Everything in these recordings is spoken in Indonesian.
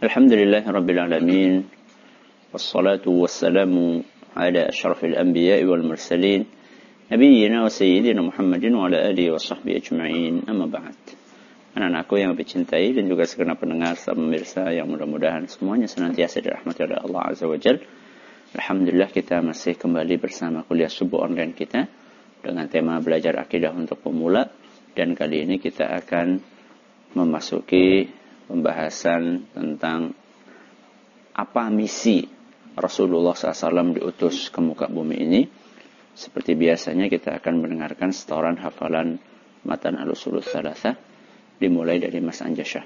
Alhamdulillahirabbil alamin. Wassalatu wassalamu ala asyrafil anbiya'i wal mursalin nabiyyina wa sayyidina Muhammadin wa ala alihi wa sahbihi ajma'in. Amma ba'd. Anak-anakku yang dicintai dan juga segenap pendengar serta pemirsa yang mudah-mudahan semuanya senantiasa dirahmati oleh Allah Azza wa Jalla. Alhamdulillah kita masih kembali bersama kuliah subuh online kita dengan tema belajar akidah untuk pemula, dan kali ini kita akan memasuki pembahasan tentang apa misi Rasulullah SAW diutus ke muka bumi ini. Seperti biasanya kita akan mendengarkan setoran hafalan matan al-usulul tsalatsa dimulai dari Mas Anjasyah.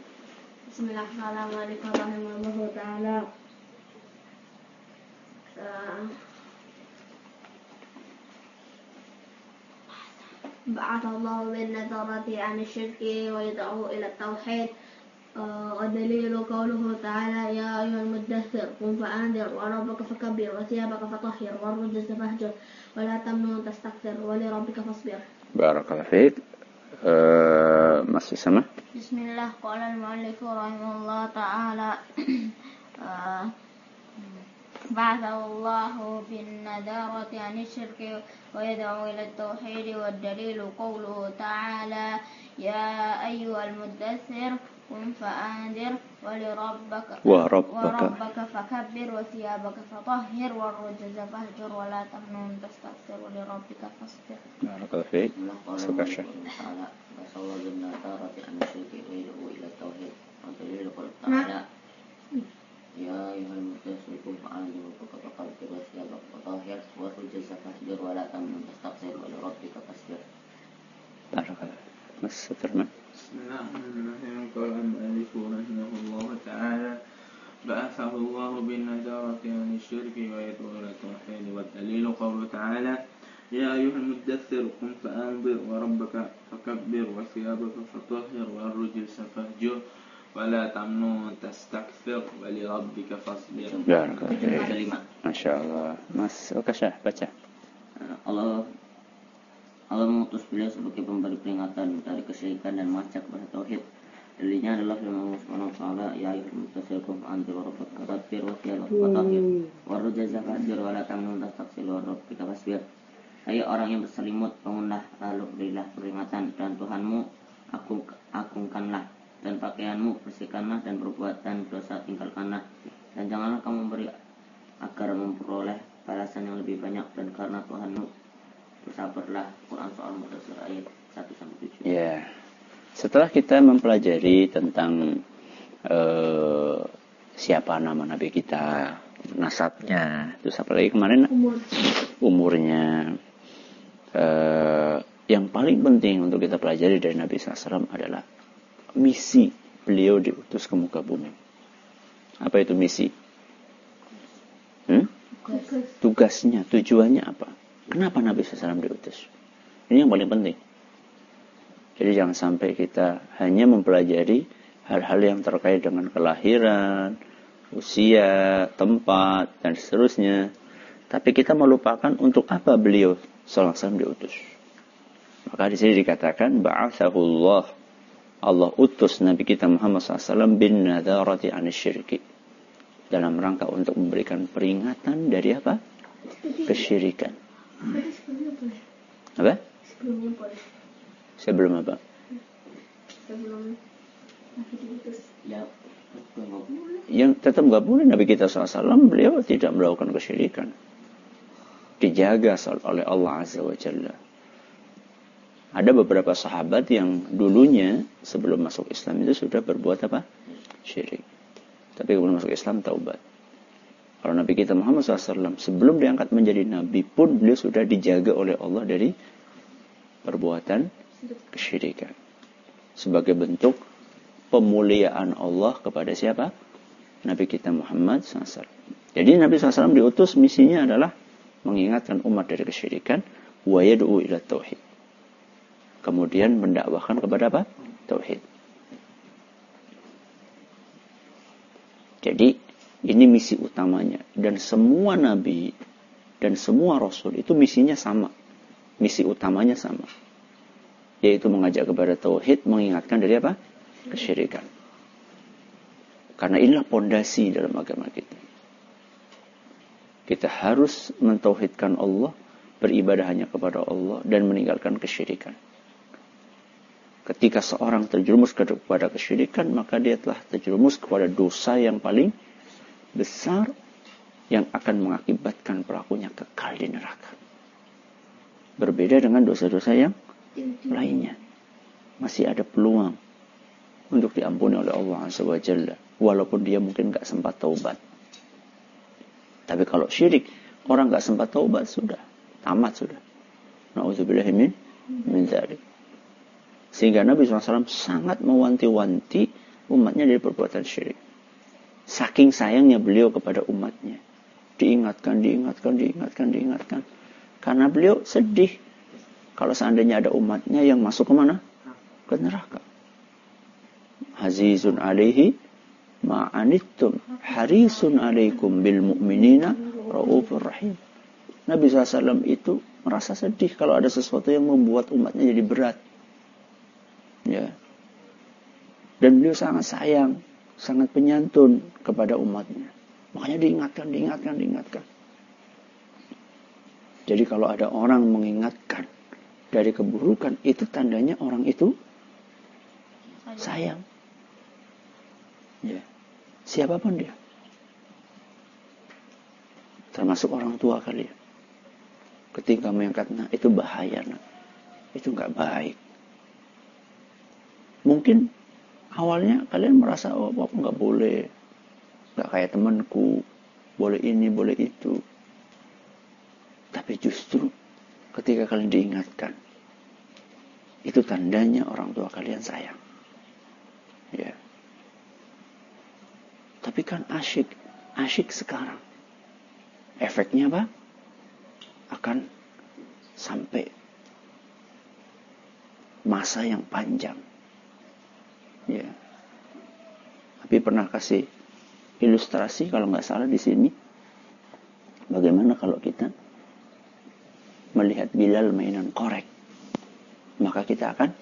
Bismillahirrahmanirrahim. بعث الله بالنذرة عن الشرك ويدعو إلى التوحيد والدليل قوله تعالى يا أيها المدثر قم فأنذر وربك فكبر وثيابك فطهر والرجز فاهجر ولا تمنن تستكثر ولربك فاصبر. بارك الله فيك. Masih sama? Bismillah. Qala al-mu'allif rahimahullah ta'ala بعث الله بالنذارة عن الشرك ويدعو إلى التوحيد والدليل قوله تعالى يا أيها المدثر قم فأنذر وربك فكبر وثيابك فطهر والرجز فاهجر ولا تمنن تستكثر ولربك فاصبر. بارك الله فيك. تعالى بعث الله بالنذارة عن الشرك ويدعو إلى التوحيد والدليل قوله تعالى يا أيها المدثر قم فأنذر وربك فكبر وثيابك فطهر والرجز فاهجر ولا تمنن تستكثر ولربك فاصبر. بارك الله فيك. بسم الله الرحمن الرحيم. قال المؤلف رحمه الله تعالى بعثه الله بالنذارة عن الشرك ويدعو إلى التوحيد والدليل قوله تعالى يا أيها المدثر قم فأنذر وربك فكبر وثيابك فطهر والرجز فاهجر ولا تمنن تستكثر ولربك فاصبر. بارك الله فيك. Masya Allah. Mas Okasha baca. Allah mengutus beliau sebagai pemberi peringatan dari kesyirikan dan mengajak kepada tauhid. Dalilnya adalah firman Allah Subhanahu wa taala, ya ayyuhal mudaththir qum fa'anzir wa rabbaka fakabbir wa thiyabaka fatahhir warrujza fahjur wa la tamnun tastakthir wa rabbika fasbir. Hai orang yang berselimut, bangunlah lalu berilah peringatan, dan Tuhanmu agungkanlah, dan pakaianmu bersihkanlah, dan perbuatan dosa tinggalkanlah, dan janganlah kamu beri agar memperoleh balasan yang lebih banyak, dan karena Tuhanmu bersabarlah. Quran soal Mudaththir ayat 1-7. Ya. Setelah kita mempelajari tentang siapa nama Nabi kita, nasabnya, terus apa lagi kemarin? Umurnya. Yang paling penting untuk kita pelajari dari Nabi SAW adalah misi beliau diutus ke muka bumi. Apa itu misi? Tugasnya, tujuannya apa? Kenapa Nabi SAW diutus? Ini yang paling penting. Jadi jangan sampai kita hanya mempelajari hal-hal yang terkait dengan kelahiran, usia, tempat, dan seterusnya. Tapi kita melupakan untuk apa beliau SAW diutus. Maka di sini dikatakan, ba'athahullah, Allah utus Nabi kita Muhammad SAW bin nadharati anisyirki. Dalam rangka untuk memberikan peringatan dari apa? Kesyirikan. Apa? Sebelum apa? Yang tetap nggak boleh Nabi kita SAW, beliau tidak melakukan kesyirikan. Dijaga oleh Allah Azza wa Jalla. Ada beberapa sahabat yang dulunya sebelum masuk Islam itu sudah berbuat apa? Syirik. Tapi kemudian masuk Islam taubat. Kalau Nabi kita Muhammad SAW sebelum diangkat menjadi Nabi pun beliau sudah dijaga oleh Allah dari perbuatan kesyirikan. Sebagai bentuk pemuliaan Allah kepada siapa? Nabi kita Muhammad SAW. Jadi Nabi SAW diutus misinya adalah mengingatkan umat dari kesyirikan, wa yad'u ila tauhid. Kemudian mendakwahkan kepada apa? Tauhid. Jadi ini misi utamanya, dan semua nabi dan semua rasul itu misinya sama. Misi utamanya sama. Yaitu mengajak kepada tauhid, mengingatkan dari apa? Kesyirikan. Karena inilah pondasi dalam agama kita. Kita harus mentauhidkan Allah, beribadah hanya kepada Allah, dan meninggalkan kesyirikan. Ketika seorang terjerumus kepada kesyirikan, maka dia telah terjerumus kepada dosa yang paling besar, yang akan mengakibatkan pelakunya kekal di neraka. Berbeda dengan dosa-dosa yang lainnya. Masih ada peluang untuk diampuni oleh Allah Azza wa Jalla, walaupun dia mungkin gak sempat taubat. Tapi kalau syirik, orang gak sempat taubat, sudah tamat sudah. Na'udzubillahi min dzalik. Sehingga Nabi SAW sangat mewanti-wanti umatnya dari perbuatan syirik. Saking sayangnya beliau kepada umatnya. Diingatkan. Karena beliau sedih kalau seandainya ada umatnya yang masuk ke mana? Ke neraka. Azizun alaihi ma'anittum harisun alaikum bil mu'minina raufur rahim. Nabi SAW itu merasa sedih kalau ada sesuatu yang membuat umatnya jadi berat. Ya. Dan beliau sangat sayang, sangat penyantun kepada umatnya. Makanya diingatkan. Jadi kalau ada orang mengingatkan dari keburukan, itu tandanya orang itu sayang. Ya. Siapapun dia. Termasuk orang tua kalian. Ketika mengangkat, itu bahaya. Itu gak baik. Mungkin awalnya kalian merasa, aku gak boleh. Gak kayak temanku. Boleh ini, boleh itu. Tapi justru ketika kalian diingatkan, itu tandanya orang tua kalian sayang. Ya. Tapi kan asyik sekarang. Efeknya apa? Akan sampai masa yang panjang. Ya. Tapi pernah kasih ilustrasi kalau nggak salah di sini. Bagaimana kalau kita melihat Bilal mainan korek, maka kita akan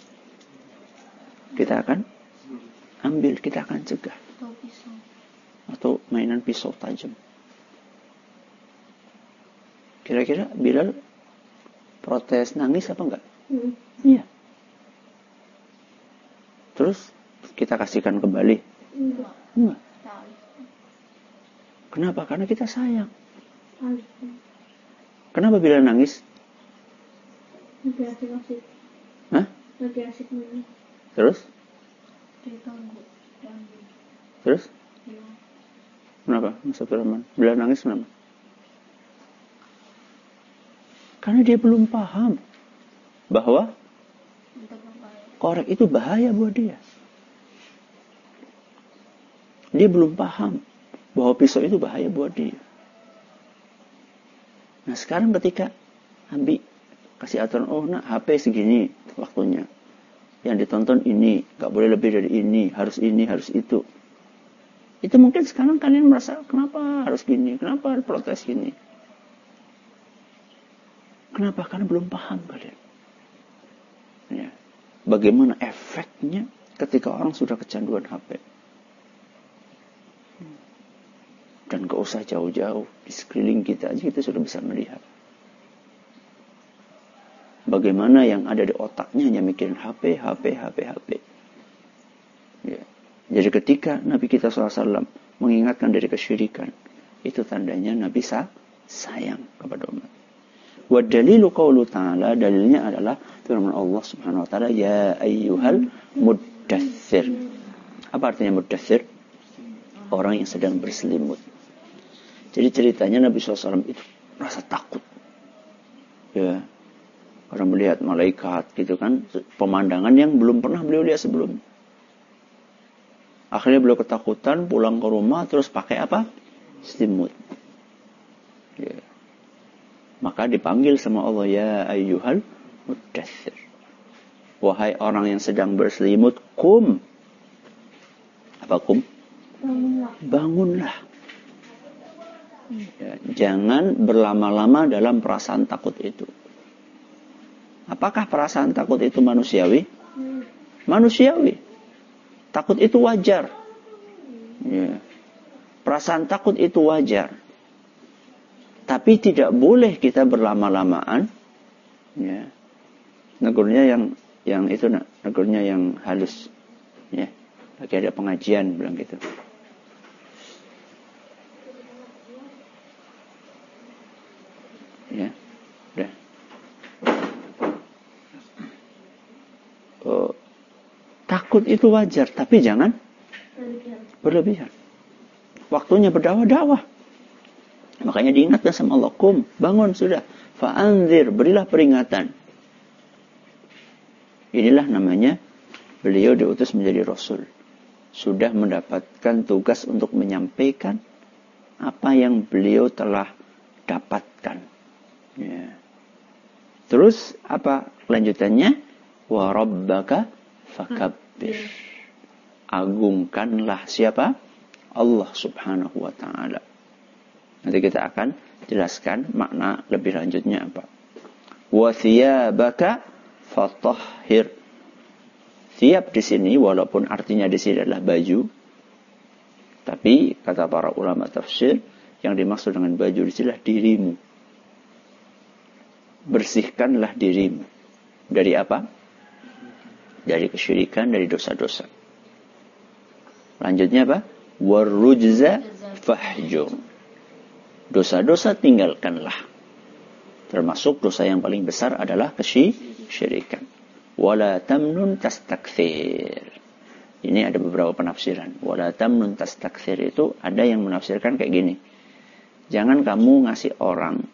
ambil, kita akan cegah. Atau mainan pisau tajam. Kira-kira Bilal protes nangis apa enggak? Iya. Terus kita kasihkan kembali? Enggak. Kenapa? Karena kita sayang. Kenapa Bilal nangis? Lagi asik-asik. Hah? Lagi asik main. Terus? Terus? Kenapa? Masa Firman? Bilal nangis kenapa? Karena dia belum paham bahwa korek itu bahaya buat dia. Dia belum paham bahwa pisau itu bahaya buat dia. Nah sekarang ketika Abi kasih aturan, HP segini waktunya. Yang ditonton ini, gak boleh lebih dari ini, harus itu. Itu mungkin sekarang kalian merasa, kenapa harus gini, kenapa harus protes gini. Kenapa? Karena belum paham kalian. Ya. Bagaimana efeknya ketika orang sudah kecanduan HP. Dan gak usah jauh-jauh, di sekeliling kita aja kita sudah bisa melihat. Bagaimana yang ada di otaknya hanya mikirin HP. Ya. Jadi ketika Nabi kita SAW mengingatkan dari kesyirikan, itu tandanya Nabi sayang kepada umat. Wa dalilu qaulu ta'ala, dalilnya adalah firman Allah Subhanahu wa taala, ya ayyuhal muddatsir. Apa artinya muddatsir? Orang yang sedang berselimut. Jadi ceritanya Nabi SAW itu merasa takut. Ya. Karena melihat malaikat gitu kan, pemandangan yang belum pernah beliau lihat sebelumnya. Akhirnya beliau ketakutan, pulang ke rumah, terus pakai apa? Selimut. Ya. Maka dipanggil sama Allah, ya ayyuhal muddatsir. Wahai orang yang sedang berselimut, kum. Apa kum? Bangunlah. Ya, jangan berlama-lama dalam perasaan takut itu. Apakah perasaan takut itu manusiawi? Manusiawi. Takut itu wajar. Ya. Perasaan takut itu wajar. Tapi tidak boleh kita berlama-lamaan. Ya. Negurnya yang itu nak, negurnya yang halus. Ya. Lagi ada pengajian bilang gitu. Ya. Udah. Takut itu wajar, tapi jangan berlebihan. Waktunya berdakwah-dakwah. Makanya diingatkan sama Allah, kum, bangun sudah. Fa'anzir, berilah peringatan. Inilah namanya beliau diutus menjadi Rasul. Sudah mendapatkan tugas untuk menyampaikan apa yang beliau telah dapatkan. Ya. Terus apa lanjutannya? Wa rabbaka fakabbir. Agungkanlah siapa? Allah subhanahu wa ta'ala. Nanti kita akan jelaskan makna lebih lanjutnya apa. Wa thiyabaka fatahhir. Thiyab di sini walaupun artinya di sini adalah baju, tapi kata para ulama tafsir yang dimaksud dengan baju di sini adalah dirimu. Bersihkanlah dirimu dari apa? Dari kesyirikan, dari dosa-dosa. Lanjutnya apa? Warrujza fahjur. Dosa-dosa tinggalkanlah. Termasuk dosa yang paling besar adalah kesyirikan. Wala tamnun tastakthir. Ini ada beberapa penafsiran. Wala tamnun tastakthir itu ada yang menafsirkan kayak gini. Jangan kamu ngasih orang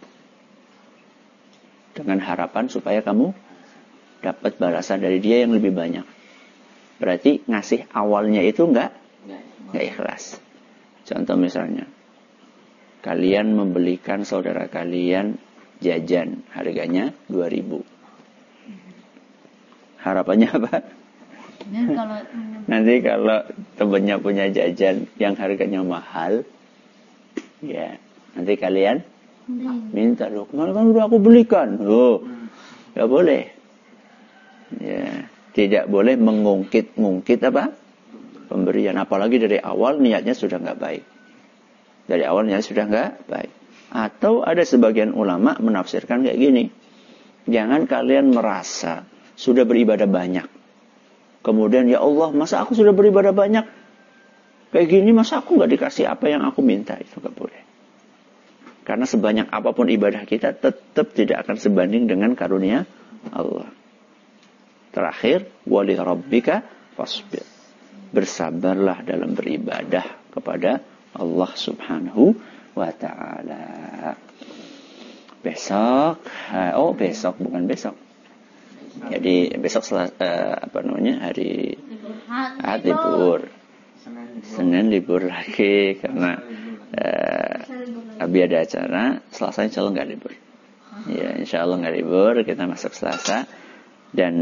dengan harapan supaya kamu dapat balasan dari dia yang lebih banyak. Berarti ngasih awalnya itu enggak ikhlas. Contoh misalnya, kalian membelikan saudara kalian jajan, harganya 2.000. Harapannya apa? Nanti kalau temannya punya jajan yang harganya mahal, ya nanti kalian minta, loh kemarin kan udah aku belikan. Oh, nggak boleh. Ya, tidak boleh mengungkit-ngungkit apa? Pemberian. Apalagi dari awal niatnya sudah nggak baik. Dari awal niatnya sudah nggak baik. Atau ada sebagian ulama menafsirkan kayak gini. Jangan kalian merasa sudah beribadah banyak. Kemudian, ya Allah, masa aku sudah beribadah banyak? Kayak gini, masa aku nggak dikasih apa yang aku minta? Itu nggak boleh. Karena sebanyak apapun ibadah kita, tetap tidak akan sebanding dengan karunia Allah. Terakhir, wali rabbika fasbir. Bersabarlah dalam beribadah kepada Allah subhanahu wa ta'ala. Besok, bukan besok. Jadi besok hari libur. Senin libur lagi karena Abi ada acara. Selasa insya Allah nggak libur. Ya insya Allah nggak libur. Kita masuk Selasa dan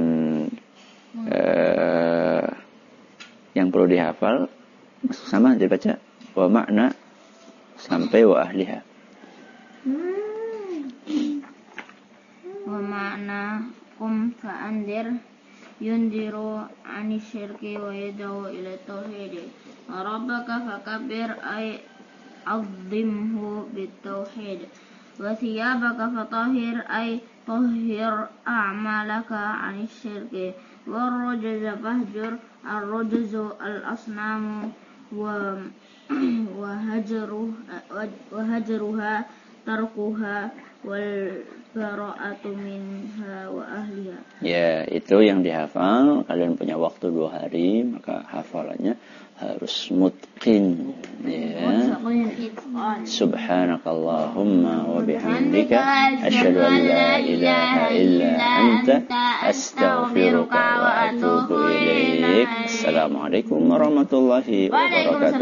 yang perlu dihafal sama dibaca wa makna sampai wa ahliha. Wa makna kum fa'andir yundiru anisyirki wa yad'u ila tauhid. Rabbaka fakabbir ay azimhu bitauhid. Wa thiyabaka fatahhir ay tahhir a'malaka anisyirki. Wa rujza fahjur ar-rujzu al-asnamu wa hajruha tarkuha wal bara'atu minha wa ahliha. Ya, itu yang dihafal. Kalian punya waktu 2 hari, maka hafalannya harus mutqin. Ya. Subhanakallahumma wa bihamdika asyhadu an la ilaha illa anta astaghfiruka wa atubu ilaik. Assalamualaikum warahmatullahi wabarakatuh.